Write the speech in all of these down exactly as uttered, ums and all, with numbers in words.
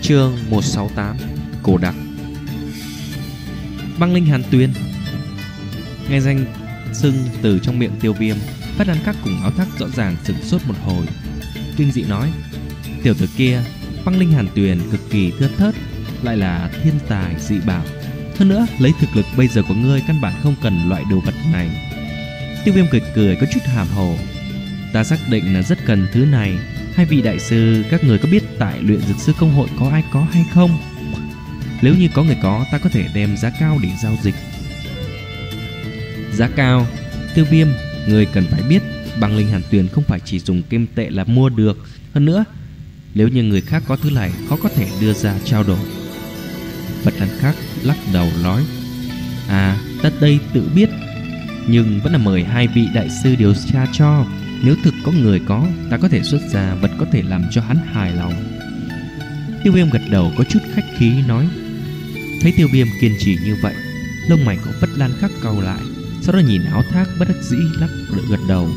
Chương một trăm sáu mươi tám. Cổ đặc. Băng linh Hàn Tuyền. Nghe danh xưng từ trong miệng Tiêu Viêm, Phất Lan Khắc cùng Áo Thác rõ ràng sửng sốt một hồi, kinh dị nói: tiểu tử kia, băng linh Hàn Tuyền cực kỳ thưa thớt, lại là thiên tài dị bảo. Hơn nữa, lấy thực lực bây giờ của ngươi, căn bản không cần loại đồ vật này. Tiêu Viêm cười cười có chút hàm hồ: ta xác định là rất cần thứ này. Hai vị đại sư, các người có biết tại luyện dược sư công hội có ai có hay không? Nếu như có người có, ta có thể đem giá cao để giao dịch. Giá cao? Tiêu Viêm, người cần phải biết, băng linh Hàn Tuyền không phải chỉ dùng kim tệ là mua được. Hơn nữa, nếu như người khác có thứ này, khó có thể đưa ra trao đổi. Phất Lan Khắc lắc đầu nói: à, ta đây tự biết, nhưng vẫn là mời hai vị đại sư điều tra cho. Nếu thực có người có, ta có thể xuất ra vật có thể làm cho hắn hài lòng. Tiêu Viêm gật đầu có chút khách khí nói. Thấy Tiêu Viêm kiên trì như vậy, lông mày của Phất Lan Khắc cau lại, sau đó nhìn Áo Thác bất đắc dĩ lắc gật đầu.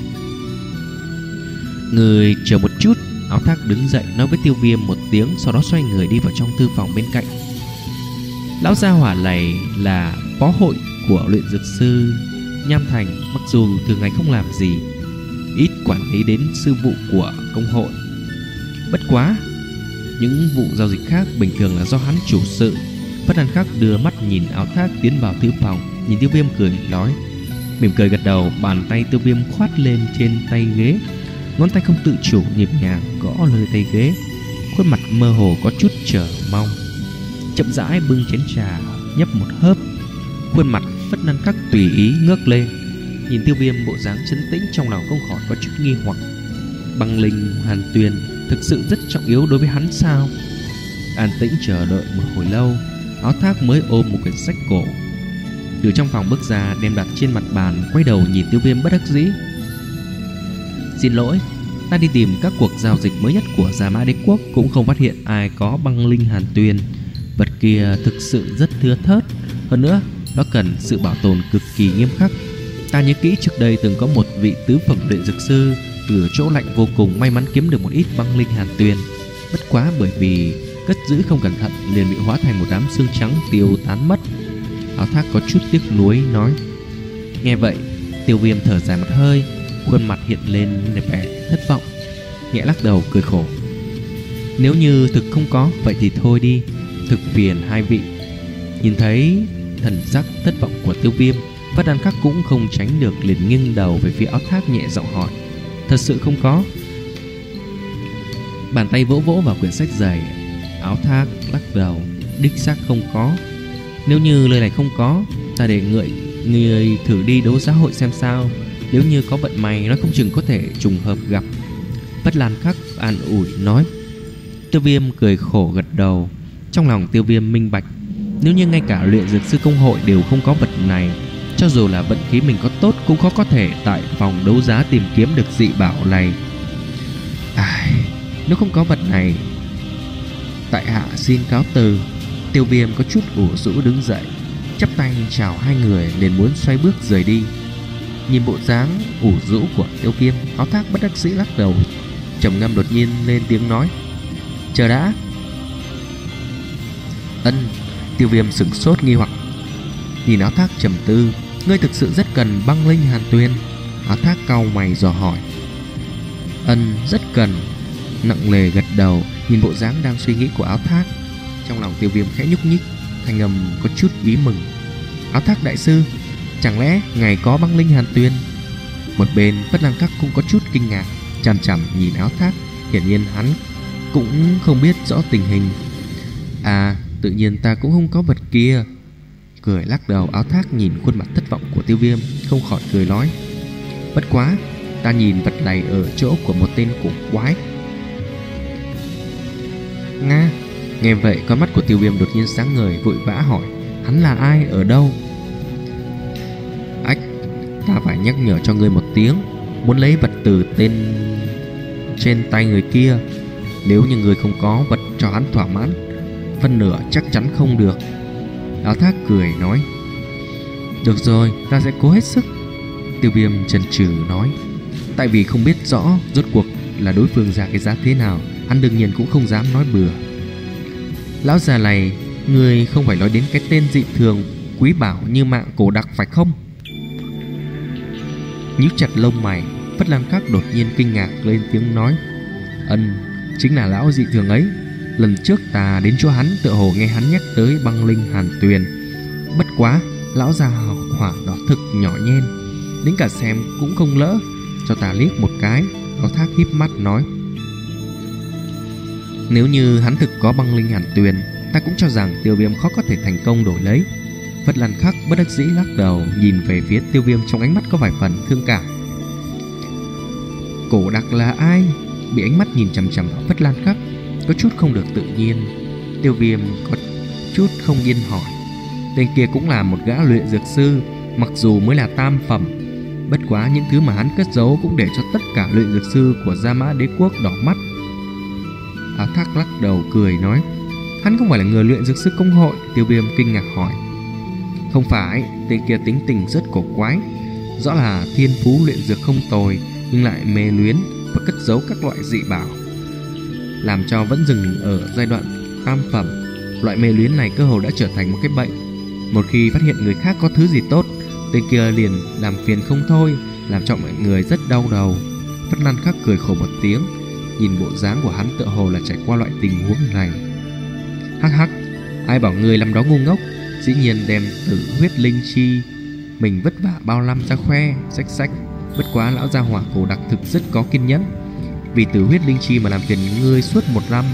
Người chờ một chút. Áo Thác đứng dậy nói với Tiêu Viêm một tiếng, sau đó xoay người đi vào trong thư phòng bên cạnh. Lão gia hỏa này là phó hội của luyện dược sư Nham Thành, mặc dù thường ngày không làm gì, ít quản lý đến sư vụ của công hội. Bất quá, những vụ giao dịch khác bình thường là do hắn chủ sự. Phất Lan Khắc đưa mắt nhìn Áo Thác tiến vào thư phòng, nhìn Tiêu Viêm cười nói, mỉm cười gật đầu. Bàn tay Tiêu Viêm khoát lên trên tay ghế, ngón tay không tự chủ nhịp nhàng gõ lên tay ghế, khuôn mặt mơ hồ có chút chờ mong. Chậm rãi bưng chén trà nhấp một hớp, khuôn mặt Phất Lan Khắc tùy ý ngước lên, nhìn Tiêu Viêm bộ dáng trấn tĩnh, trong lòng không khỏi có chút nghi hoặc. Băng linh Hàn Tuyền thực sự rất trọng yếu đối với hắn sao? An tĩnh chờ đợi một hồi lâu, Áo Thác mới ôm một quyển sách cổ từ trong phòng bước ra, đem đặt trên mặt bàn, quay đầu nhìn Tiêu Viêm bất đắc dĩ. Xin lỗi, ta đi tìm các cuộc giao dịch mới nhất của Gia Mã Đế Quốc, cũng không phát hiện ai có băng linh Hàn Tuyền. Vật kia thực sự rất thưa thớt, hơn nữa nó cần sự bảo tồn cực kỳ nghiêm khắc. Ta nhớ kỹ trước đây từng có một vị tứ phẩm luyện dược sư từ chỗ lạnh vô cùng may mắn kiếm được một ít băng linh Hàn Tuyền. Bất quá bởi vì cất giữ không cẩn thận liền bị hóa thành một đám xương trắng tiêu tán mất. Áo Thác có chút tiếc nuối nói. Nghe vậy, Tiêu Viêm thở dài một hơi, khuôn mặt hiện lên vẻ thất vọng, nhẹ lắc đầu cười khổ. Nếu như thực không có, vậy thì thôi đi, thực phiền hai vị. Nhìn thấy thần sắc thất vọng của Tiêu Viêm, Phất Lan Khắc cũng không tránh được liền nghiêng đầu về phía Áo Thác, nhẹ giọng hỏi. Thật sự không có? Bàn tay vỗ vỗ vào quyển sách dày. Áo Thác lắc đầu. Đích xác không có. Nếu như lời này không có, ta để người người thử đi đấu giá hội xem sao. Nếu như có vận may, nó không chừng có thể trùng hợp gặp. Phất Lan Khắc an ủi nói. Tiêu Viêm cười khổ gật đầu. Trong lòng Tiêu Viêm minh bạch, nếu như ngay cả luyện dược sư công hội đều không có vật này, cho dù là vận khí mình có tốt cũng khó có thể tại phòng đấu giá tìm kiếm được dị bảo này. Ai, nếu không có vật này, tại hạ xin cáo từ. Tiêu Viêm có chút ủ rũ đứng dậy, chắp tay chào hai người, liền muốn xoay bước rời đi. Nhìn bộ dáng ủ rũ của Tiêu Viêm, Áo Thác bất đắc dĩ lắc đầu, trầm ngâm đột nhiên lên tiếng nói. Chờ đã. Ân. Tiêu Viêm sửng sốt nghi hoặc, nhìn Áo Thác trầm tư. Ngươi thực sự rất cần băng linh Hàn Tuyền? Áo Thác cau mày dò hỏi. Ân, rất cần. Nặng nề gật đầu, nhìn bộ dáng đang suy nghĩ của Áo Thác. Trong lòng Tiêu Viêm khẽ nhúc nhích, thanh âm có chút ý mừng. Áo Thác đại sư, chẳng lẽ ngài có băng linh Hàn Tuyền? Một bên Phất Lan Khắc cũng có chút kinh ngạc, chằm chằm nhìn Áo Thác. Hiển nhiên hắn cũng không biết rõ tình hình. À, tự nhiên ta cũng không có vật kia. Cười lắc đầu, Áo Thác nhìn khuôn mặt thất vọng của Tiêu Viêm, không khỏi cười nói. Bất quá, ta nhìn vật này ở chỗ của một tên cổ quái. Nga. Nghe vậy, con mắt của Tiêu Viêm đột nhiên sáng ngời, vội vã hỏi. Hắn là ai, ở đâu? Ách, ta phải nhắc nhở cho ngươi một tiếng. Muốn lấy vật từ tên trên tay người kia, nếu như người không có vật cho hắn thỏa mãn, phân nửa chắc chắn không được. Áo Thác cười nói. Được rồi, ta sẽ cố hết sức. Tiêu Viêm chần chừ nói. Tại vì không biết rõ rốt cuộc là đối phương ra cái giá thế nào, hắn đương nhiên cũng không dám nói bừa. Lão già này, người không phải nói đến cái tên dị thường quý bảo như mạng cổ đặc phải không? Nhíu chặt lông mày, Phất Lan Khắc đột nhiên kinh ngạc lên tiếng nói: Ân, chính là lão dị thường ấy. Lần trước ta đến chỗ hắn, tựa hồ nghe hắn nhắc tới băng linh hàn tuyền. Bất quá, lão già hỏa đó thực nhỏ nhen, đến cả xem cũng không lỡ. Cho ta liếc một cái. Áo Thác híp mắt nói: Nếu như hắn thực có băng linh hàn tuyền, ta cũng cho rằng Tiêu Viêm khó có thể thành công đổi lấy. Phất Lan Khắc bất đắc dĩ lắc đầu, nhìn về phía Tiêu Viêm trong ánh mắt có vài phần thương cảm. Cổ đặc là ai? Bị ánh mắt nhìn chằm chằm vào Phất Lan Khắc, có chút không được tự nhiên. Tiêu Viêm có chút không yên hỏi: Tên kia cũng là một gã luyện dược sư, mặc dù mới là tam phẩm. Bất quá những thứ mà hắn cất giấu cũng để cho tất cả luyện dược sư của Gia Mã Đế Quốc đỏ mắt. Áo Thác lắc đầu cười nói: Hắn không phải là người luyện dược sư công hội. Tiêu Viêm kinh ngạc hỏi: Không phải, tên kia tính tình rất cổ quái, rõ là thiên phú luyện dược không tồi, nhưng lại mê luyến và cất giấu các loại dị bảo, làm cho vẫn dừng ở giai đoạn tam phẩm. Loại mê luyến này cơ hồ đã trở thành một cái bệnh. Một khi phát hiện người khác có thứ gì tốt, tên kia liền làm phiền không thôi, làm cho mọi người rất đau đầu. Phất Lan Khắc cười khổ một tiếng, nhìn bộ dáng của hắn tựa hồ là trải qua loại tình huống này. Hắc hắc, ai bảo người làm đó ngu ngốc, dĩ nhiên đem tử huyết linh chi mình vất vả bao năm ra khoe, xách xách. Bất quá lão gia hỏa cổ đặc thực rất có kiên nhẫn, vì tử huyết linh chi mà làm phiền ngươi suốt một năm.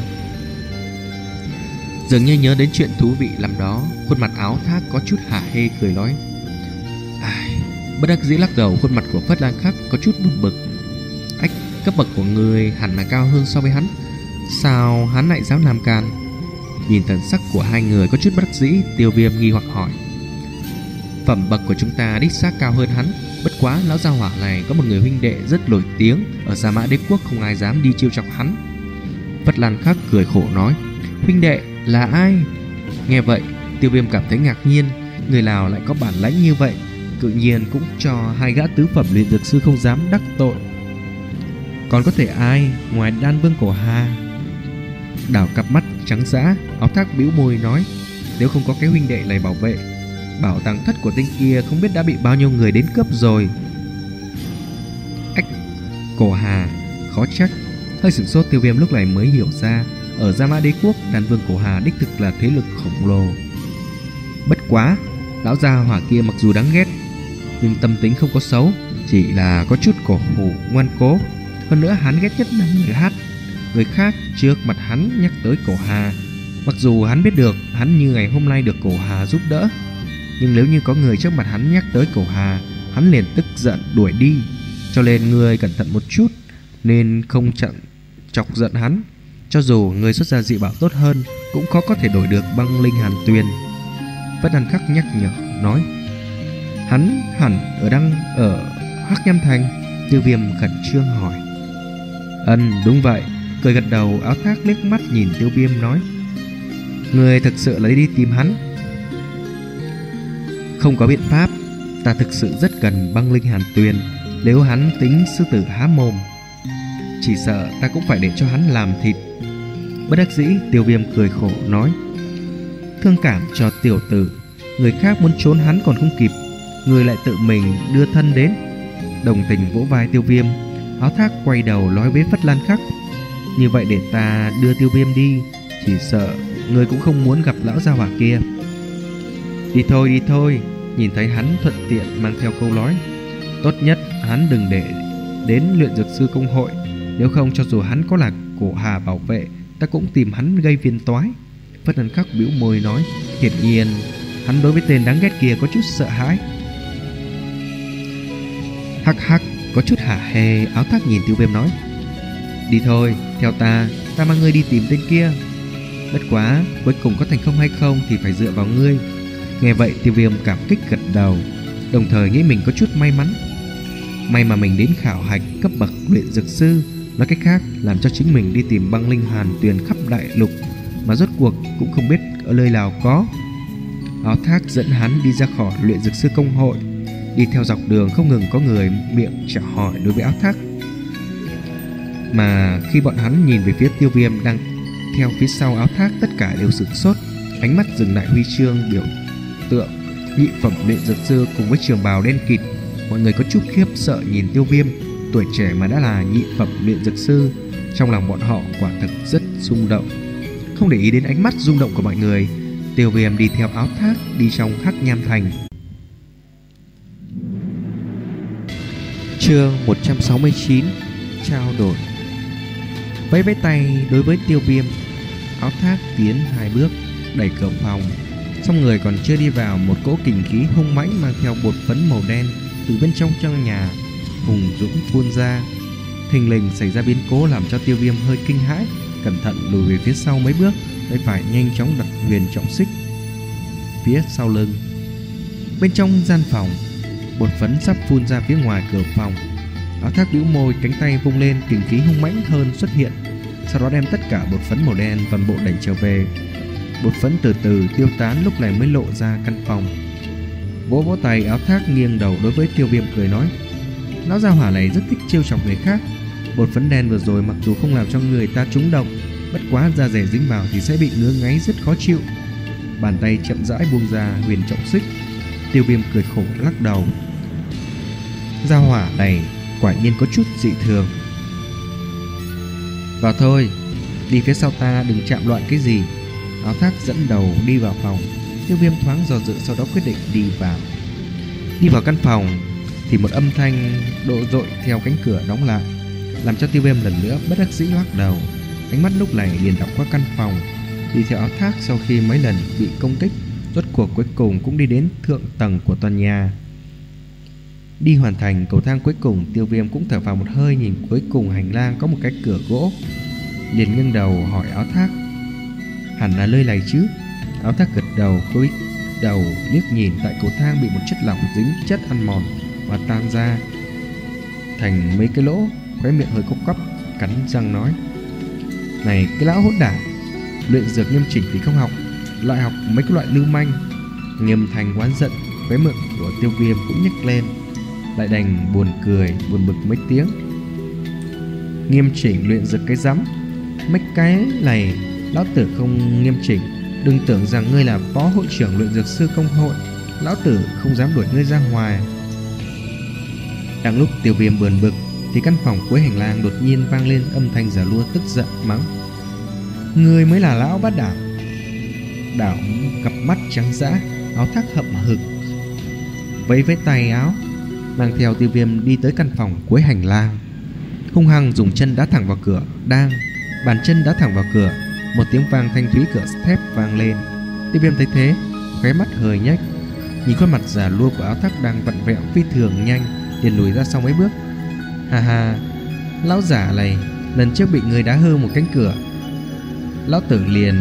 Dường như nhớ đến chuyện thú vị làm đó, khuôn mặt Áo Thác có chút hả hê cười nói: Ai, bất đắc dĩ lắc đầu. Khuôn mặt của Phất Lan Khắc có chút buồn bực. Ách, cấp bậc của người hẳn là cao hơn so với hắn, sao hắn lại dám làm can? Nhìn thần sắc của hai người có chút bất đắc dĩ, Tiêu Viêm nghi hoặc hỏi: Phẩm bậc của chúng ta đích xác cao hơn hắn, bất quá lão gia hỏa này có một người huynh đệ rất nổi tiếng ở Gia Mã Đế Quốc, không ai dám đi chiêu chọc hắn. Phất Lan Khắc cười khổ nói: Huynh đệ là ai? Nghe vậy, Tiêu Viêm cảm thấy ngạc nhiên, người nào lại có bản lãnh như vậy, tự nhiên cũng cho hai gã tứ phẩm luyện dược sư không dám đắc tội. Còn có thể ai ngoài Đan Vương Cổ Hà? Đảo cặp mắt trắng dã, Áo Thác bĩu môi nói: Nếu không có cái huynh đệ này bảo vệ, bảo tàng thất của tên kia không biết đã bị bao nhiêu người đến cướp rồi. Ách, Cổ Hà, khó trách. Hơi sửng sốt, Tiêu Viêm lúc này mới hiểu ra, ở Gia Mã Đế Quốc, Đan Vương Cổ Hà đích thực là thế lực khổng lồ. Bất quá, lão gia hỏa kia mặc dù đáng ghét, nhưng tâm tính không có xấu, chỉ là có chút cổ hủ ngoan cố. Hơn nữa hắn ghét nhất là người hát. Người khác trước mặt hắn nhắc tới Cổ Hà, mặc dù hắn biết được hắn như ngày hôm nay được Cổ Hà giúp đỡ, nhưng nếu như có người trước mặt hắn nhắc tới Cổ Hà, hắn liền tức giận đuổi đi. Cho nên người cẩn thận một chút, nên không chặn chọc giận hắn. Cho dù người xuất ra dị bảo tốt hơn, cũng khó có thể đổi được băng linh hàn tuyền. Phất Lan Khắc nhắc nhở nói: Hắn hẳn ở đang ở Hắc Nham Thành. Tiêu Viêm khẩn trương hỏi: Ân, đúng vậy. Cười gật đầu, Áo Thác liếc mắt nhìn Tiêu Viêm nói: Người thực sự lấy đi tìm hắn? Không có biện pháp, ta thực sự rất cần băng linh hàn tuyền. Nếu hắn tính sư tử há mồm, chỉ sợ ta cũng phải để cho hắn làm thịt. Bất đắc dĩ, Tiêu Viêm cười khổ nói: Thương cảm cho tiểu tử, người khác muốn trốn hắn còn không kịp, người lại tự mình đưa thân đến. Đồng tình vỗ vai Tiêu Viêm, Áo Thác quay đầu nói với Phất Lan Khắc: Như vậy để ta đưa Tiêu Viêm đi, chỉ sợ người cũng không muốn gặp lão gia hỏa kia. Đi thôi, đi thôi. Nhìn thấy hắn thuận tiện mang theo câu nói: Tốt nhất hắn đừng để đến luyện dược sư công hội, nếu không cho dù hắn có là Cổ Hà bảo vệ, ta cũng tìm hắn gây phiền toái. Phất Lan Khắc bĩu môi nói: Hiển nhiên hắn đối với tên đáng ghét kia có chút sợ hãi. Hắc hắc, có chút hả hê. Áo Thác nhìn Tiêu Viêm nói: Đi thôi, theo ta, ta mang ngươi đi tìm tên kia. Bất quá cuối cùng có thành công hay không thì phải dựa vào ngươi. Nghe vậy, Tiêu Viêm cảm kích gật đầu, đồng thời nghĩ mình có chút may mắn. May mà mình đến khảo hạch cấp bậc luyện dược sư, nói cách khác, làm cho chính mình đi tìm băng linh hàn tuyền khắp đại lục, mà rốt cuộc cũng không biết ở nơi nào có. Áo Thác dẫn hắn đi ra khỏi luyện dược sư công hội. Đi theo dọc đường không ngừng có người miệng chào hỏi đối với Áo Thác, mà khi bọn hắn nhìn về phía Tiêu Viêm đang theo phía sau áo thác tất cả đều sửng sốt, ánh mắt dừng lại huy chương biểu tượng nhị phẩm luyện dược sư cùng với trường bào đen kịt. Mọi người có chút khiếp sợ nhìn Tiêu Viêm, tuổi trẻ mà đã là nhị phẩm luyện dược sư. Trong lòng bọn họ quả thực rất rung động. Không để ý đến ánh mắt rung động của mọi người, Tiêu Viêm đi theo áo thác đi trong Hắc Nham Thành. Chương một trăm sáu mươi chín. Trao đổi. Vẫy vẫy tay đối với Tiêu Viêm, áo thác tiến hai bước đẩy cửa phòng. Xong người còn chưa đi vào, một cỗ kình khí hung mãnh mang theo bột phấn màu đen từ bên trong trong nhà hùng dũng phun ra. Thình lình xảy ra biến cố làm cho Tiêu Viêm hơi kinh hãi, cẩn thận lùi về phía sau mấy bước, tay phải nhanh chóng đặt huyền trọng xích phía sau lưng. Bên trong gian phòng, bột phấn sắp phun ra phía ngoài cửa phòng. Áo thác bĩu môi, cánh tay vung lên, kình khí hung mãnh hơn xuất hiện, sau đó đem tất cả bột phấn màu đen toàn bộ đẩy trở về. Bột phấn từ từ tiêu tán, lúc này mới lộ ra căn phòng. Vỗ vỗ tay, áo thác nghiêng đầu đối với Tiêu Viêm cười nói: lão gia hỏa này rất thích trêu chọc người khác. Bột phấn đen vừa rồi mặc dù không làm cho người ta trúng độc, bất quá da rẻ dính vào thì sẽ bị ngứa ngáy rất khó chịu. Bàn tay chậm rãi buông ra huyền trọng xích. Tiêu Viêm cười khổ lắc đầu. Gia hỏa này quả nhiên có chút dị thường. Vào thôi, đi phía sau ta, đừng chạm loạn cái gì. Áo thác dẫn đầu đi vào phòng. Tiêu Viêm thoáng do dự, sau đó quyết định đi vào. Đi vào căn phòng thì một âm thanh độ dội theo cánh cửa đóng lại, làm cho Tiêu Viêm lần nữa bất đắc dĩ lắc đầu. Ánh mắt lúc này liền đảo qua căn phòng. Đi theo áo thác sau khi mấy lần bị công kích, rốt cuộc cuối cùng cũng đi đến thượng tầng của tòa nhà. Đi hoàn thành cầu thang cuối cùng, Tiêu Viêm cũng thở vào một hơi, nhìn cuối cùng hành lang có một cái cửa gỗ, liền ngẩng đầu hỏi áo thác: hẳn là nơi này chứ? Áo thác gật đầu, cúi đầu liếc nhìn tại cầu thang bị một chất lỏng dính chất ăn mòn và tan ra thành mấy cái lỗ, khóe miệng hơi cốc cắp, cắn răng nói: này cái lão hỗn đản, luyện dược nghiêm chỉnh thì không học, lại học mấy cái loại lưu manh. Nghiêm thành oán giận, khóe miệng của Tiêu Viêm cũng nhếch lên, lại đành buồn cười buồn bực mấy tiếng. Nghiêm chỉnh luyện dược cái rắm, mấy cái này lão tử không nghiêm chỉnh. Đừng tưởng rằng ngươi là phó hội trưởng luyện dược sư công hội, lão tử không dám đuổi ngươi ra ngoài. Đang lúc Tiêu Viêm buồn bực thì căn phòng cuối hành lang đột nhiên vang lên âm thanh già lua tức giận mắng: ngươi mới là lão bát đảo. Đảo cặp mắt trắng dã, áo thác hậm hực vẫy vẫy tay áo, mang theo Tiêu Viêm đi tới căn phòng cuối hành lang, hung hăng dùng chân đá thẳng vào cửa. Đang bàn chân đá thẳng vào cửa, một tiếng vang thanh thúy cửa thép vang lên. Tiêu Viêm thấy thế, khóe mắt hơi nhếch, nhìn khuôn mặt già lua của áo thác đang vặn vẹo phi thường nhanh, liền lùi ra sau mấy bước. Ha ha, lão giả này, lần trước bị người đá hư một cánh cửa, lão tử liền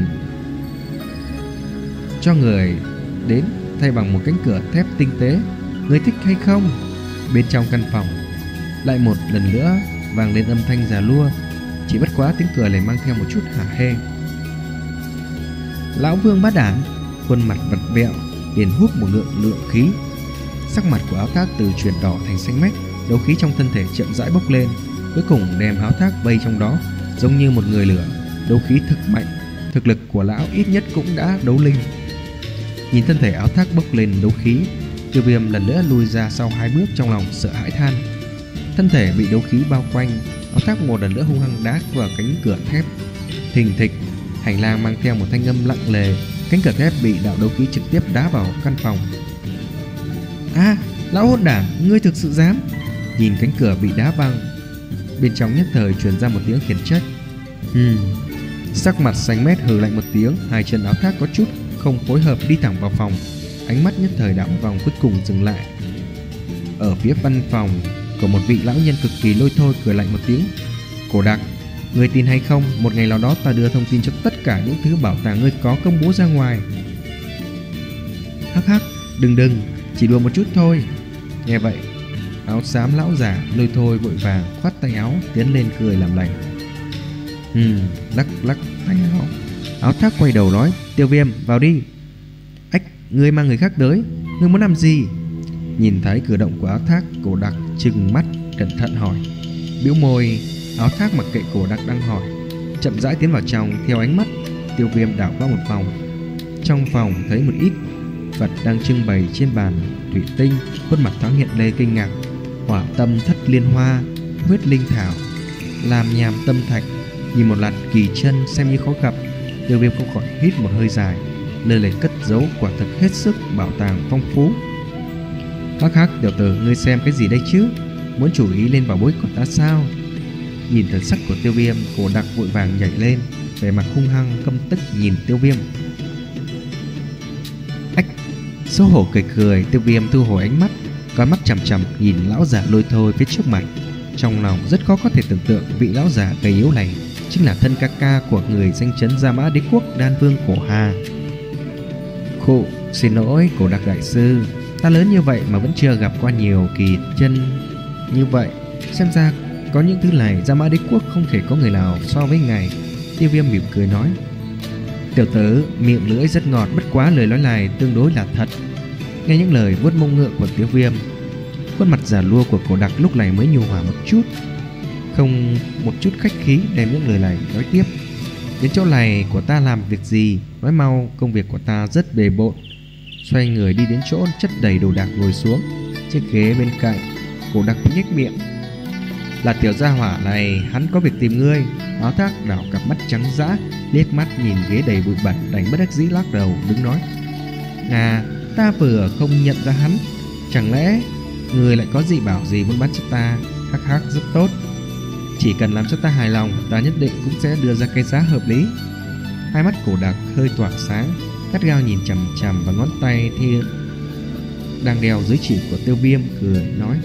cho người đến thay bằng một cánh cửa thép tinh tế, ngươi thích hay không? Bên trong căn phòng lại một lần nữa vang lên âm thanh già lua, chỉ bất quá tiếng cười này mang theo một chút hả hê. Lão Vương bát đảm, khuôn mặt vật vẹo, liền hút một lượng lượng khí. Sắc mặt của áo thác từ chuyển đỏ thành xanh mét, đấu khí trong thân thể chậm rãi bốc lên, cuối cùng đem áo thác vây trong đó, giống như một người lửa. Đấu khí thực mạnh, thực lực của lão ít nhất cũng đã đấu linh. Nhìn thân thể áo thác bốc lên đấu khí, Tiêu Viêm lần nữa lùi ra sau hai bước, trong lòng sợ hãi than. Thân thể bị đấu khí bao quanh, áo thác một lần nữa hung hăng đá vào cánh cửa thép. Thình thịch, hành lang mang theo một thanh âm lặng lề, cánh cửa thép bị đạo đấu khí trực tiếp đá vào căn phòng. A, à, lão hỗn đản, ngươi thực sự dám? Nhìn cánh cửa bị đá văng, bên trong nhất thời truyền ra một tiếng khiển trách. Ừm. Sắc mặt xanh mét hừ lạnh một tiếng, hai chân áo thác có chút không phối hợp đi thẳng vào phòng, ánh mắt nhất thời đảo vòng, cuối cùng dừng lại ở phía văn phòng của một vị lão nhân cực kỳ lôi thôi, cười lạnh một tiếng. Cổ Đặc, ngươi tin hay không, một ngày nào đó ta đưa thông tin cho tất cả những thứ bảo tàng ngươi có công bố ra ngoài. Hắc hắc, đừng đừng, chỉ đùa một chút thôi. Nghe vậy, áo xám lão giả lôi thôi vội vàng khoát tay áo tiến lên cười làm lành. Ừm, lắc lắc tay áo. Áo thác quay đầu nói: Tiêu Viêm, vào đi. Ách, ngươi mang người khác tới, ngươi muốn làm gì? Nhìn thấy cử động của áo thác, Cổ Đặc trừng mắt cẩn thận hỏi. Bĩu môi, áo thác mặc kệ Cổ Đặc đang hỏi, chậm rãi tiến vào trong. Theo ánh mắt Tiêu Viêm đảo qua một vòng, trong phòng thấy một ít vật đang trưng bày trên bàn thủy tinh. Khuôn mặt thoáng hiện lên kinh ngạc. Hỏa tâm thất liên hoa, huyết linh thảo, làm nhàm tâm thạch. Nhìn một lạt kỳ chân xem như khó gặp, Tiêu Viêm không khỏi hít một hơi dài. Nơi này cất giấu quả thực hết sức bảo tàng phong phú. Hắc hắc, tiểu tử, ngươi xem cái gì đây chứ? Muốn chú ý lên bảo bối của ta sao? Nhìn thần sắc của Tiêu Viêm, Cổ Đặc vội vàng nhảy lên, vẻ mặt hung hăng căm tức nhìn Tiêu Viêm. Ách! Xấu hổ cười cười, Tiêu Viêm thu hồi ánh mắt, con mắt chằm chằm nhìn lão già lôi thôi phía trước mặt. Trong lòng rất khó có thể tưởng tượng vị lão già gầy yếu này chính là thân ca ca của người danh chấn Gia Mã Đế Quốc Đan Vương Cổ Hà. Khụ, xin lỗi Cổ Đặc đại sư, ta lớn như vậy mà vẫn chưa gặp qua nhiều kỳ chân như vậy. Xem ra có những thứ này Gia Mã Đế Quốc không thể có người nào so với ngài. Tiêu Viêm mỉm cười nói. Tiểu tử, miệng lưỡi rất ngọt, bất quá lời nói này tương đối là thật. Nghe những lời vuốt mông ngựa của Tiêu Viêm, khuôn mặt già lua của Cổ Đặc lúc này mới nhu hòa một chút, không một chút khách khí đem những lời này nói tiếp. Đến chỗ này của ta làm việc gì? Nói mau, công việc của ta rất bề bộn. Xoay người đi đến chỗ chất đầy đồ đạc ngồi xuống chiếc ghế bên cạnh. Cổ Đặc nhếch miệng. Là tiểu gia hỏa này, hắn có việc tìm ngươi. Áo Thác đảo cặp mắt trắng dã, liếc mắt nhìn ghế đầy bụi bẩn, đành bất đắc dĩ lắc đầu đứng nói. À, ta vừa không nhận ra hắn. Chẳng lẽ người lại có dị bảo gì muốn bán cho ta? Hắc hắc, rất tốt. Chỉ cần làm cho ta hài lòng, ta nhất định cũng sẽ đưa ra cái giá hợp lý. Hai mắt Cổ Đặc hơi tỏa sáng, gắt gao nhìn chằm chằm vào ngón tay thì đang đeo dưới chỉ của Tiêu Viêm, cười nói.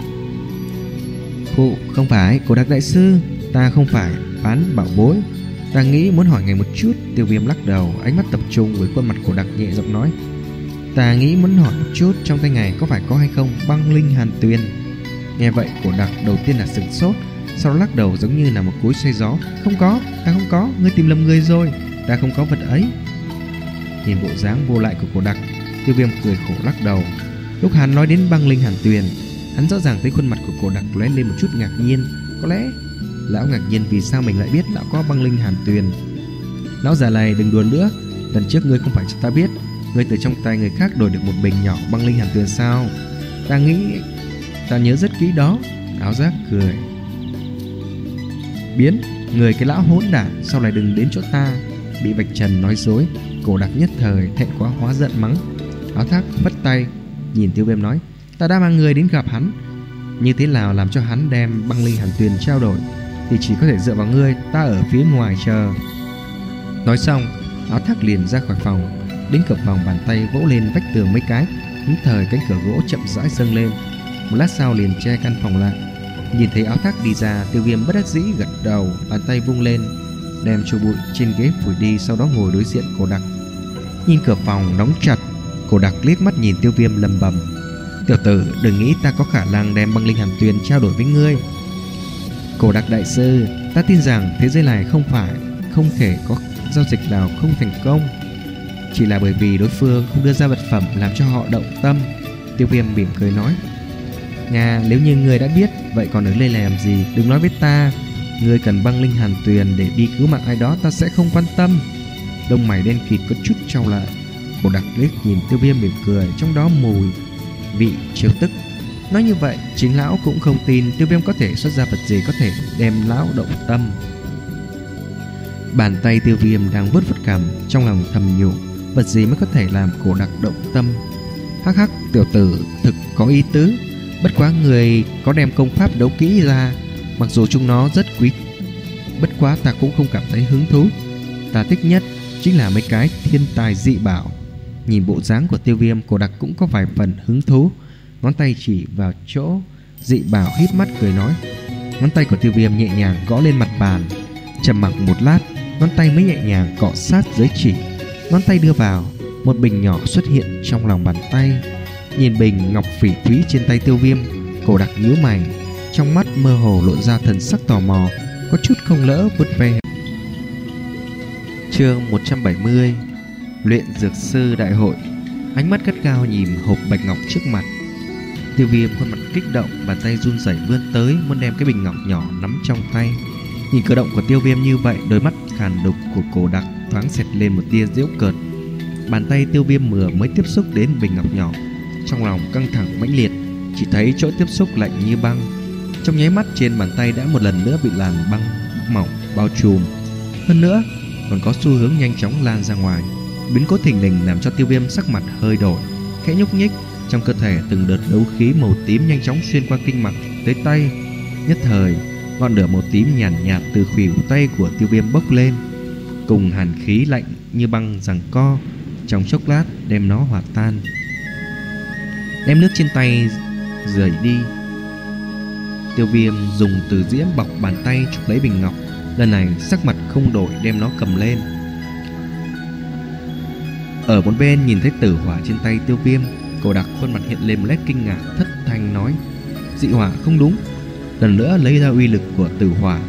Phụ, không phải, Cổ Đặc đại sư, ta không phải bán bảo bối. Ta nghĩ muốn hỏi ngài một chút. Tiêu Viêm lắc đầu, ánh mắt tập trung với khuôn mặt Cổ Đặc, nhẹ giọng nói. Ta nghĩ muốn hỏi một chút, trong tay ngài có phải có hay không băng linh hàn tuyền? Nghe vậy Cổ Đặc đầu tiên là sửng sốt, sau đó lắc đầu giống như là một cối xoay gió. Không có, ta không có, ngươi tìm lầm người rồi, ta không có vật ấy. Nhìn bộ dáng vô lại của Cổ Đặc, Tiêu Viêm cười khổ lắc đầu. Lúc hắn nói đến băng linh hàn tuyền, hắn rõ ràng thấy khuôn mặt của Cổ Đặc lóe lên một chút ngạc nhiên. Có lẽ lão ngạc nhiên vì sao mình lại biết lão có băng linh hàn tuyền. Lão già này đừng đùa nữa, lần trước ngươi không phải cho ta biết ngươi từ trong tay người khác đổi được một bình nhỏ băng linh hàn tuyền sao? Ta nghĩ ta nhớ rất kỹ đó. Áo Giáp cười. Biến, người cái lão hỗn đản, sau này đừng đến chỗ ta. Bị vạch trần nói dối, Cổ Đặc nhất thời thẹn quá hóa giận mắng. Áo Thác phất tay nhìn Tiêu Viêm nói. Ta đã mang người đến gặp hắn, như thế nào làm cho hắn đem băng linh hàn tuyền trao đổi thì chỉ có thể dựa vào ngươi, ta ở phía ngoài chờ. Nói xong, Áo Thác liền ra khỏi phòng, đến cửa phòng bàn tay vỗ lên vách tường mấy cái, nhất thời cánh cửa gỗ chậm rãi dâng lên. Một lát sau liền che căn phòng lại. Nhìn thấy Áo Thác đi ra, Tiêu Viêm bất đắc dĩ gật đầu, bàn tay vung lên đem cho bụi trên ghế phủi đi, sau đó ngồi đối diện Cổ Đặc. Nhìn cửa phòng đóng chặt, Cổ Đặc liếc mắt nhìn Tiêu Viêm lầm bầm. Tiểu tử, đừng nghĩ ta có khả năng đem băng linh hàn tuyền trao đổi với ngươi. Cổ Đặc đại sư, ta tin rằng thế giới này không phải không thể có giao dịch nào không thành công, chỉ là bởi vì đối phương không đưa ra vật phẩm làm cho họ động tâm. Tiêu Viêm mỉm cười nói. Nga, nếu như ngươi đã biết, vậy còn ở đây làm gì? Đừng nói với ta ngươi cần băng linh hàn tuyền để đi cứu mạng ai đó, ta sẽ không quan tâm. Lông mày đen kịt có chút trao lại. Cổ Đặc liếc nhìn Tiêu Viêm mỉm cười, trong đó mùi vị trêu tức. Nói như vậy, chính lão cũng không tin Tiêu Viêm có thể xuất ra vật gì có thể đem lão động tâm. Bàn tay Tiêu Viêm đang vuốt vuốt cằm, trong lòng thầm nhủ, vật gì mới có thể làm Cổ Đặc động tâm. Hắc hắc, tiểu tử thực có ý tứ. Bất quá người có đem công pháp đấu kỹ ra, mặc dù chúng nó rất quý, bất quá ta cũng không cảm thấy hứng thú. Ta thích nhất chính là mấy cái thiên tài dị bảo. Nhìn bộ dáng của Tiêu Viêm, Cổ Đặc cũng có vài phần hứng thú, ngón tay chỉ vào chỗ dị bảo, híp mắt cười nói. Ngón tay của Tiêu Viêm nhẹ nhàng gõ lên mặt bàn, trầm mặc một lát, ngón tay mới nhẹ nhàng cọ sát dưới chỉ. Ngón tay đưa vào, một bình nhỏ xuất hiện trong lòng bàn tay. Nhìn bình ngọc phỉ thúy trên tay Tiêu Viêm, Cổ Đặc nhíu mày, trong mắt mơ hồ lộ ra thần sắc tò mò, có chút không lỡ vuốt ve. Chương một trăm bảy mươi. Luyện dược sư đại hội. Ánh mắt gắt gao nhìn hộp bạch ngọc trước mặt. Tiêu Viêm khuôn mặt kích động, bàn tay run rẩy vươn tới muốn đem cái bình ngọc nhỏ nắm trong tay. Nhìn cử động của Tiêu Viêm như vậy, đôi mắt khàn đục của Cổ Đặc thoáng xẹt lên một tia giễu cợt. Bàn tay Tiêu Viêm vừa mới tiếp xúc đến bình ngọc nhỏ, trong lòng căng thẳng mãnh liệt, chỉ thấy chỗ tiếp xúc lạnh như băng. Trong nháy mắt trên bàn tay đã một lần nữa bị làn băng mỏng bao trùm, hơn nữa còn có xu hướng nhanh chóng lan ra ngoài. Biến cố thình lình làm cho Tiêu Viêm sắc mặt hơi đổi, khẽ nhúc nhích, trong cơ thể từng đợt đấu khí màu tím nhanh chóng xuyên qua kinh mạch tới tay. Nhất thời, ngọn lửa màu tím nhàn nhạt, nhạt từ khuỷu tay của Tiêu Viêm bốc lên, cùng hàn khí lạnh như băng giằng co, trong chốc lát đem nó hòa tan. Đem nước trên tay rời đi, Tiêu Viêm dùng từ diễm bọc bàn tay chụp lấy bình ngọc, lần này sắc mặt không đổi đem nó cầm lên. Ở một bên nhìn thấy tử hỏa trên tay Tiêu Viêm, Cổ Đặc khuôn mặt hiện lên một nét kinh ngạc, thất thanh nói: dị hỏa không đúng. Lần nữa lấy ra uy lực của tử hỏa.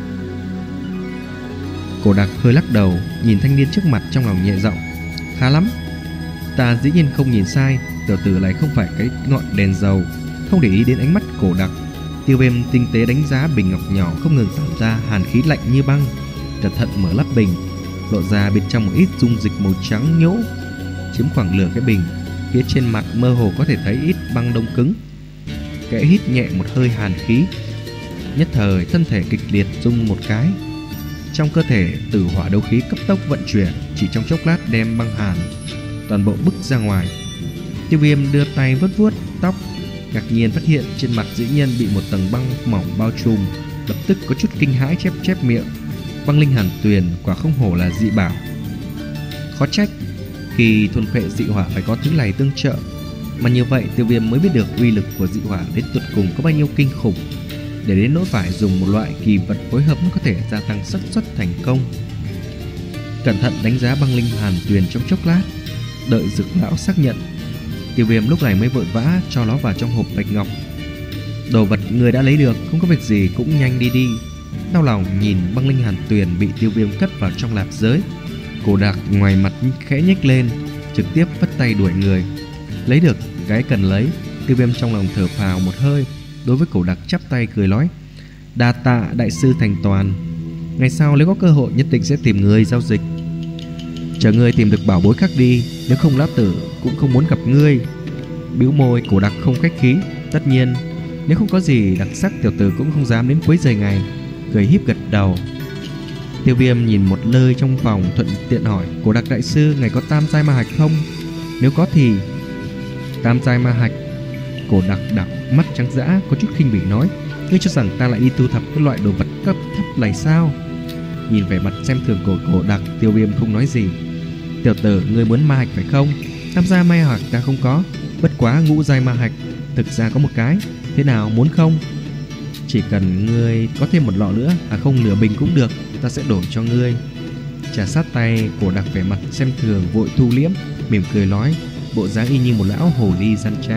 Cổ Đặc hơi lắc đầu, nhìn thanh niên trước mặt trong lòng nhẹ giọng: khá lắm, ta dĩ nhiên không nhìn sai, tiểu tử này không phải cái ngọn đèn dầu. Không để ý đến ánh mắt Cổ Đặc, Tiêu Viêm tinh tế đánh giá bình ngọc nhỏ không ngừng tản ra hàn khí lạnh như băng, cẩn thận mở nắp bình, lộ ra bên trong một ít dung dịch màu trắng nhũ, chiếm khoảng nửa cái bình. Phía trên mặt mơ hồ có thể thấy ít băng đông cứng. Kẽ hít nhẹ một hơi hàn khí, nhất thời thân thể kịch liệt rung một cái. Trong cơ thể tử hỏa đấu khí cấp tốc vận chuyển, chỉ trong chốc lát đem băng hàn toàn bộ bức ra ngoài. Tiêu Viêm đưa tay vuốt vuốt tóc, ngạc nhiên phát hiện trên mặt dĩ nhiên bị một tầng băng mỏng bao trùm, lập tức có chút kinh hãi chép chép miệng. Băng linh hàn tuyền quả không hổ là dị bảo, khó trách khi thôn phệ dị hỏa phải có thứ này tương trợ. Mà như vậy Tiêu Viêm mới biết được uy lực của dị hỏa đến tột cùng có bao nhiêu kinh khủng, để đến nỗi phải dùng một loại kỳ vật phối hợp mới có thể gia tăng xác suất thành công. Cẩn thận đánh giá băng linh hàn tuyền trong chốc lát, đợi Dực lão xác nhận, Tiêu Viêm lúc này mới vội vã cho nó vào trong hộp bạch ngọc. Đồ vật người đã lấy được, không có việc gì cũng nhanh đi đi. Đau lòng nhìn băng linh hàn tuyền bị Tiêu Viêm cất vào trong lạp giới, Cổ Đặc ngoài mặt khẽ nhếch lên, trực tiếp vất tay đuổi người. Lấy được cái cần lấy, Tiêu Viêm trong lòng thở phào một hơi, đối với Cổ Đặc chắp tay cười nói: đa tạ đại sư thành toàn, ngày sau nếu có cơ hội nhất định sẽ tìm người giao dịch. Chờ ngươi tìm được bảo bối khác đi, nếu không lão tử cũng không muốn gặp ngươi. Bĩu môi, Cổ Đặc không khách khí: tất nhiên, nếu không có gì đặc sắc tiểu tử cũng không dám đến quấy rầy ngài. Cười híp gật đầu. Tiêu Viêm nhìn một nơi trong phòng, thuận tiện hỏi: Cổ Đặc đại sư, ngài có tam giai ma hạch không? Nếu có thì... Tam giai ma hạch? Cổ Đặc đảo mắt trắng dã, có chút khinh bỉ nói: ngươi cho rằng ta lại đi thu thập cái loại đồ vật cấp thấp này sao? Nhìn vẻ mặt xem thường của Cổ Đặc, Tiêu Viêm không nói gì. Tiểu tử, ngươi muốn ma hạch phải không? Tam giai ma hạch ta không có, bất quá ngũ giai ma hạch thực ra có một cái. Thế nào, muốn không? Chỉ cần ngươi có thêm một lọ nữa, à không, nửa bình cũng được, ta sẽ đổi cho ngươi. Trà sát tay, Cổ Đặc vẻ mặt xem thường vội thu liễm, mỉm cười nói, bộ dáng y như một lão hồ ly gian trá: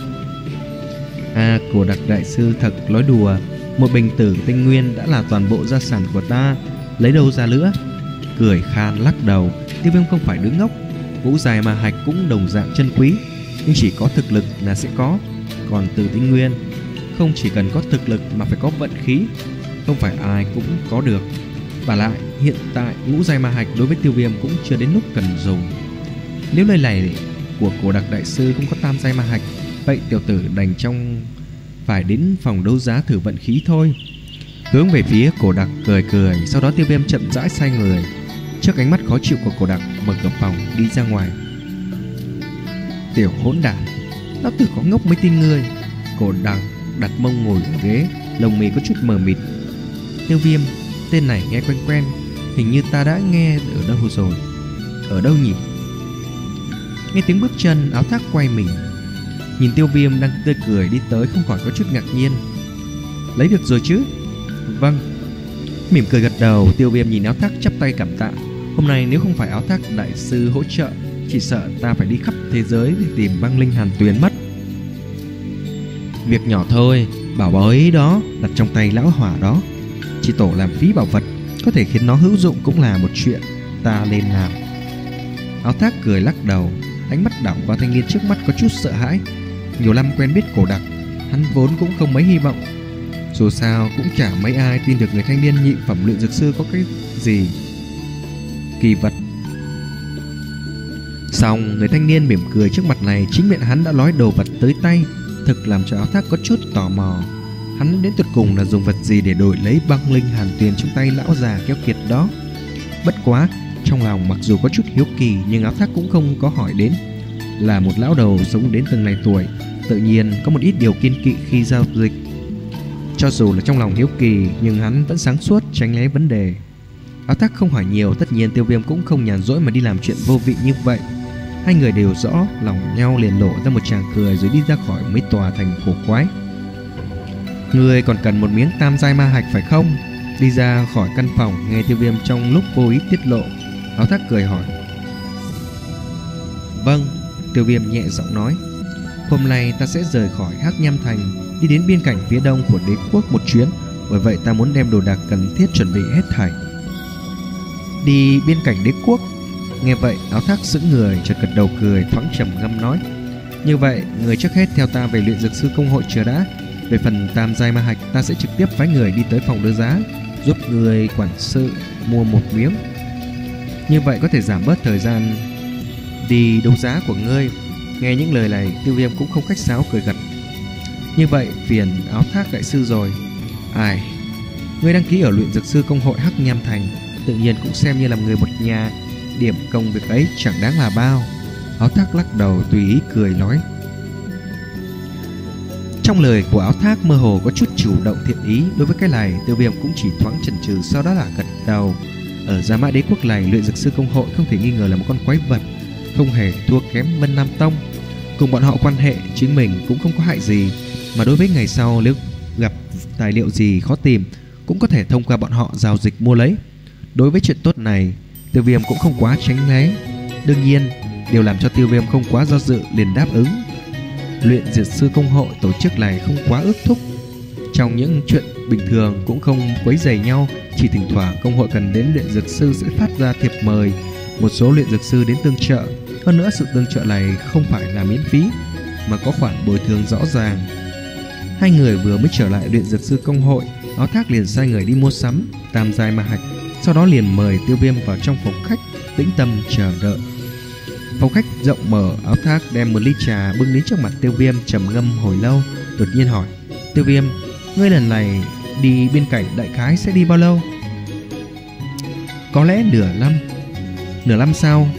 À, Cổ Đặc đại sư thật nói đùa, một bình tử tinh nguyên đã là toàn bộ gia sản của ta, lấy đâu ra nữa? Cười khan lắc đầu. Tiêu Viêm không phải đứa ngốc, ngũ giai ma hạch cũng đồng dạng chân quý, nhưng chỉ có thực lực là sẽ có. Còn tử tinh nguyên không chỉ cần có thực lực mà phải có vận khí, không phải ai cũng có được. Và lại hiện tại ngũ giai ma hạch đối với Tiêu Viêm cũng chưa đến lúc cần dùng. Nếu lời này của Cổ Đặc đại sư không có tam giai ma hạch, vậy tiểu tử đành trong phải đến phòng đấu giá thử vận khí thôi. Hướng về phía Cổ Đặc cười cười, sau đó Tiêu Viêm chậm rãi xoay người. Trước ánh mắt khó chịu của Cổ Đặc, mở cửa phòng đi ra ngoài. Tiểu hỗn đản, lão tử có ngốc mới tin ngươi. Cổ Đặc đặt mông ngồi ở ghế, lông mi có chút mờ mịt. Tiêu Viêm, tên này nghe quen quen, hình như ta đã nghe ở đâu rồi. Ở đâu nhỉ? Nghe tiếng bước chân, Áo Thác quay mình, nhìn Tiêu Viêm đang tươi cười đi tới, không khỏi có chút ngạc nhiên. Lấy được rồi chứ? Vâng. Mỉm cười gật đầu, Tiêu Viêm nhìn Áo Thác chắp tay cảm tạ. Hôm nay nếu không phải Áo Thác đại sư hỗ trợ, chỉ sợ ta phải đi khắp thế giới để tìm băng linh hàn tuyền mất. Việc nhỏ thôi, bảo bối đó đặt trong tay lão hỏa đó, chỉ tổ làm phí bảo vật, có thể khiến nó hữu dụng cũng là một chuyện, ta lên làm. Áo Thác cười lắc đầu, ánh mắt đảo qua thanh niên trước mắt có chút sợ hãi. Nhiều năm quen biết Cổ Đặc, hắn vốn cũng không mấy hy vọng Dù sao cũng chả mấy ai tin được người thanh niên nhị phẩm luyện dược sư có cái gì kỳ vật. Xong, người thanh niên mỉm cười trước mặt này, chính miệng hắn đã nói đồ vật tới tay, thực làm cho Áo Thác có chút tò mò. Hắn đến tuyệt cùng là dùng vật gì để đổi lấy băng linh hàn tuyền trong tay lão già keo kiệt đó. Bất quá, trong lòng mặc dù có chút hiếu kỳ, nhưng Áo Thác cũng không có hỏi đến. Là một lão đầu sống đến từng này tuổi, tự nhiên có một ít điều kiên kỵ khi giao dịch. Cho dù là trong lòng hiếu kỳ, nhưng hắn vẫn sáng suốt tránh né vấn đề. Áo Thác không hỏi nhiều, tất nhiên Tiêu Viêm cũng không nhàn rỗi mà đi làm chuyện vô vị như vậy. Hai người đều rõ lòng nhau, liền lộ ra một tràng cười rồi đi ra khỏi mấy tòa thành cổ quái. Người còn cần một miếng tam giai ma hạch phải không? Đi ra khỏi căn phòng, nghe Tiêu Viêm trong lúc vô ý tiết lộ, Áo Thác cười hỏi. Vâng, Tiêu Viêm nhẹ giọng nói. Hôm nay ta sẽ rời khỏi Hắc Nham Thành, đi đến biên cảnh phía đông của đế quốc một chuyến, bởi vậy ta muốn đem đồ đạc cần thiết chuẩn bị hết thảy. Đi biên cảnh đế quốc? Nghe vậy, Áo Thác sững người, chợt gật đầu cười, thoáng trầm ngâm nói. Như vậy, người trước hết theo ta về luyện dược sư công hội chờ đã. Về phần tam giai ma hạch, ta sẽ trực tiếp phái người đi tới phòng đấu giá, giúp người quản sự mua một miếng. Như vậy có thể giảm bớt thời gian đi đấu giá của ngươi. Nghe những lời này, Tiêu Viêm cũng không khách sáo cười gật. Như vậy phiền Áo Thác đại sư rồi. Ai, ngươi đăng ký ở luyện dược sư công hội Hắc Nham Thành, tự nhiên cũng xem như là người một nhà, điểm công việc ấy chẳng đáng là bao. Áo Thác lắc đầu tùy ý cười nói. Trong lời của Áo Thác mơ hồ có chút chủ động thiện ý. Đối với cái này, Tiêu Viêm cũng chỉ thoáng chần chừ, sau đó là gật đầu. Ở Gia Mã Đế quốc này, luyện dược sư công hội không thể nghi ngờ là một con quái vật, không hề thua kém Vân Nam Tông. Cùng bọn họ quan hệ, chính mình cũng không có hại gì. Mà đối với ngày sau nếu gặp tài liệu gì khó tìm, cũng có thể thông qua bọn họ giao dịch mua lấy. Đối với chuyện tốt này, Tiêu Viêm cũng không quá tránh né. Đương nhiên, điều làm cho Tiêu Viêm không quá do dự liền đáp ứng. Luyện dược sư công hội tổ chức này không quá ước thúc, trong những chuyện bình thường cũng không quấy rầy nhau, chỉ thỉnh thoảng công hội cần đến luyện dược sư sẽ phát ra thiệp mời một số luyện dược sư đến tương trợ. Hơn nữa, sự tương trợ này không phải là miễn phí mà có khoản bồi thường rõ ràng. Hai người vừa mới trở lại luyện dược sư công hội, Áo Thác liền sai người đi mua sắm tam giai ma hạch, sau đó liền mời Tiêu Viêm vào trong phòng khách tĩnh tâm chờ đợi. Phòng khách rộng mở, Áo Thác đem một ly trà bưng đến trước mặt Tiêu Viêm, trầm ngâm hồi lâu, đột nhiên hỏi. Tiêu Viêm, ngươi lần này đi biên cảnh đại khái sẽ đi bao lâu? Có lẽ nửa năm. Nửa năm sao?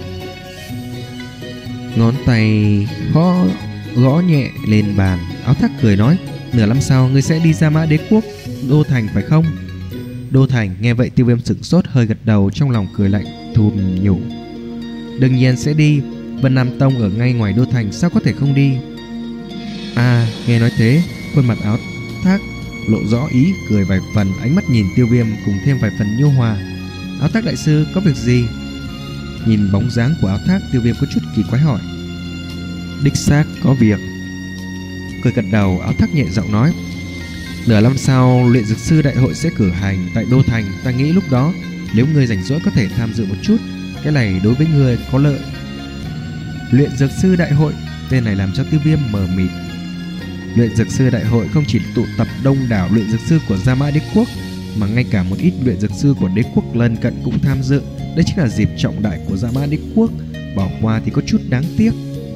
Ngón tay khó gõ nhẹ lên bàn. Áo Thác cười nói. Nửa năm sau ngươi sẽ đi Gia Mã Đế quốc Đô Thành phải không? Đô Thành. Nghe vậy Tiêu Viêm sửng sốt, hơi gật đầu, trong lòng cười lạnh thùm nhủ. Đương nhiên sẽ đi, Vân Nam Tông ở ngay ngoài Đô Thành, sao có thể không đi? À, nghe nói thế, khuôn mặt Áo Thác lộ rõ ý cười vài phần, ánh mắt nhìn Tiêu Viêm cùng thêm vài phần nhu hòa. Áo Thác đại sư có việc gì? Nhìn bóng dáng của Áo Thác, Tiêu Viêm có chút kỳ quái hỏi. Đích xác có việc. Cười gật đầu, Áo Thác nhẹ giọng nói. Nửa năm sau luyện dược sư đại hội sẽ cử hành tại Đô Thành, ta nghĩ lúc đó nếu ngươi rảnh rỗi có thể tham dự một chút, cái này đối với ngươi có lợi. Luyện dược sư đại hội, tên này làm cho Tiêu Viêm mờ mịt. Luyện dược sư đại hội không chỉ tụ tập đông đảo luyện dược sư của Gia Mã Đế quốc, mà ngay cả một ít luyện dược sư của đế quốc lân cận cũng tham dự. Đây chính là dịp trọng đại của Gia Mã Đế quốc, bỏ qua thì có chút đáng tiếc.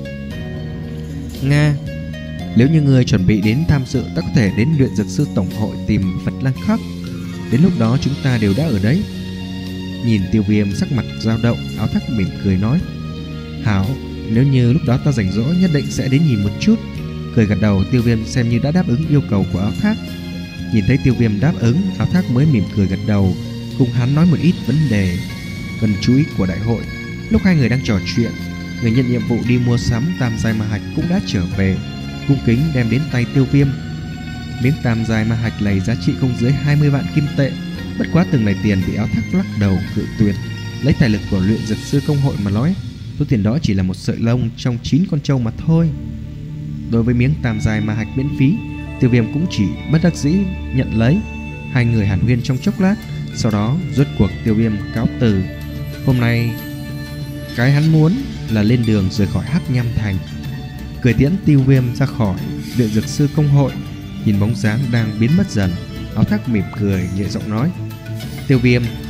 Nga, nếu như người chuẩn bị đến tham dự, ta có thể đến luyện dược sư tổng hội tìm Phật Lang Khắc. Đến lúc đó chúng ta đều đã ở đấy. Nhìn Tiêu Viêm sắc mặt dao động, Áo Thác mỉm cười nói. Hảo, nếu như lúc đó ta rảnh rỗi nhất định sẽ đến nhìn một chút. Cười gật đầu, Tiêu Viêm xem như đã đáp ứng yêu cầu của Áo Thác. Nhìn thấy Tiêu Viêm đáp ứng, Áo Thác mới mỉm cười gật đầu, cùng hắn nói một ít vấn đề cần chú ý của đại hội. Lúc hai người đang trò chuyện, người nhận nhiệm vụ đi mua sắm tam giai ma hạch cũng đã trở về, cung kính đem đến tay Tiêu Viêm. Miếng tam giai ma hạch này giá trị không dưới hai mươi vạn kim tệ. Bất quá từng này tiền bị Áo Thác lắc đầu cự tuyệt. Lấy tài lực của luyện dược sư công hội mà nói, số tiền đó chỉ là một sợi lông trong chín con trâu mà thôi. Đối với miếng tam giai ma hạch miễn phí, Tiêu Viêm cũng chỉ bất đắc dĩ nhận lấy. Hai người hàn huyên trong chốc lát, sau đó rốt cuộc Tiêu Viêm cáo từ. Hôm nay cái hắn muốn là lên đường rời khỏi Hắc Nham Thành. Cười tiễn Tiêu Viêm ra khỏi luyện dược sư công hội, Nhìn bóng dáng đang biến mất dần, Áo Thác mỉm cười nhẹ giọng nói: Tiêu Viêm,